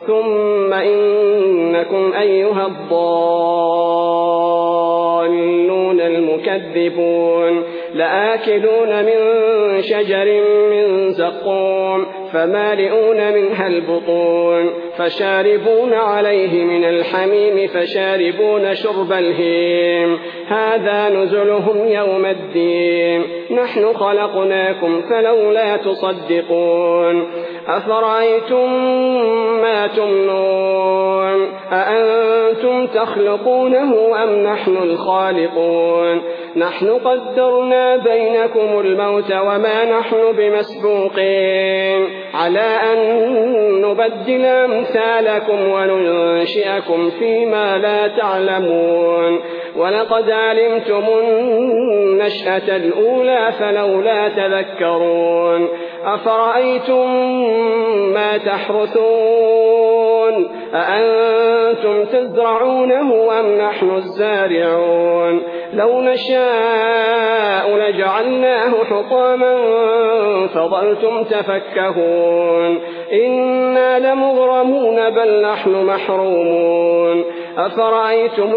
ثم إنكم أيها الضالون المكذبون لآكلون من شجر من زقوم فمالئون منها البطون فشاربون عليه من الحميم فشاربون شرب الهيم هذا نزلهم يوم الدين نحن خلقناكم فلولا تصدقون أفرأيتم ما تمنون أأنتم تخلقونه أم نحن الخالقون نحن قدرنا بينكم الموت وما نحن بمسبوقين على أن نبدل أمثالكم وننشئكم فيما لا تعلمون ولقد علمتم النشأة الأولى فلولا تذكرون أفرأيتم ما تحرثون أأنتم تزرعونه أم نحن الزارعون لو نشاء لجعلناه حطاما فظلتم تفكهون إنا لمغرمون بل نحن محرومون أفرأيتم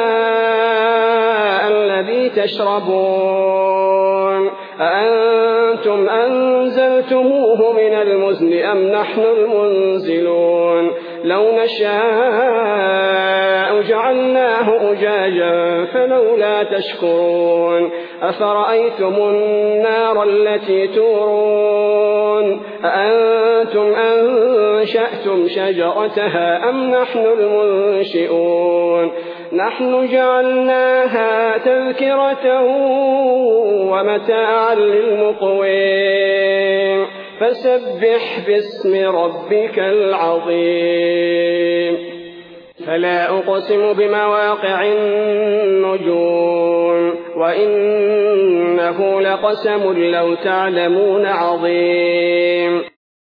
الماء الذي تشربون أأنتم أنزلتموه من المزن أم نحن المنزلون لو نشاء جعلناه أجاجا فلولا تشكرون أفرأيتم النار التي تورون أأنتم أنشأتم شجرتها أم نحن المنشئون نحن جعلناها تذكرة ومتاعا للمقوين فسبح باسم ربك العظيم فلا أقسم بمواقع النجوم وإنه لقسم لو تعلمون عظيم